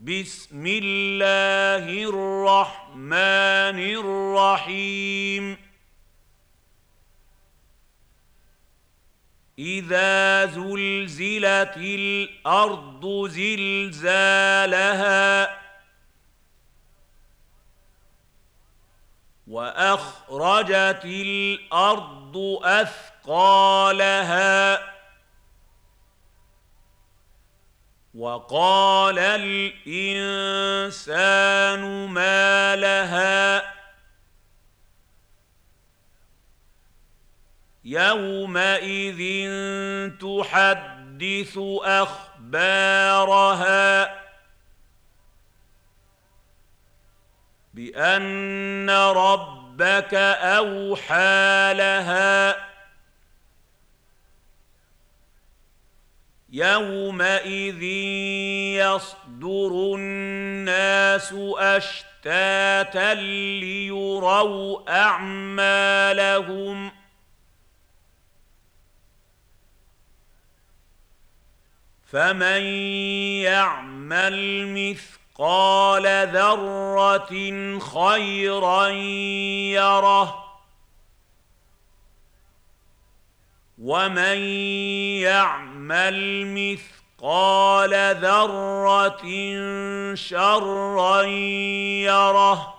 بسم الله الرحمن الرحيم إذا زلزلت الأرض زلزالها وأخرجت الأرض أثقالها وقال الإنسان ما لها يومئذ تحدث أخبارها بأن ربك أوحى لها يومئذ يصدر الناس أشتاتا ليروا أعمالهم فمن يعمل مثقال ذرة خيرا يره ومن يعمل مثقال ذرة شرا يره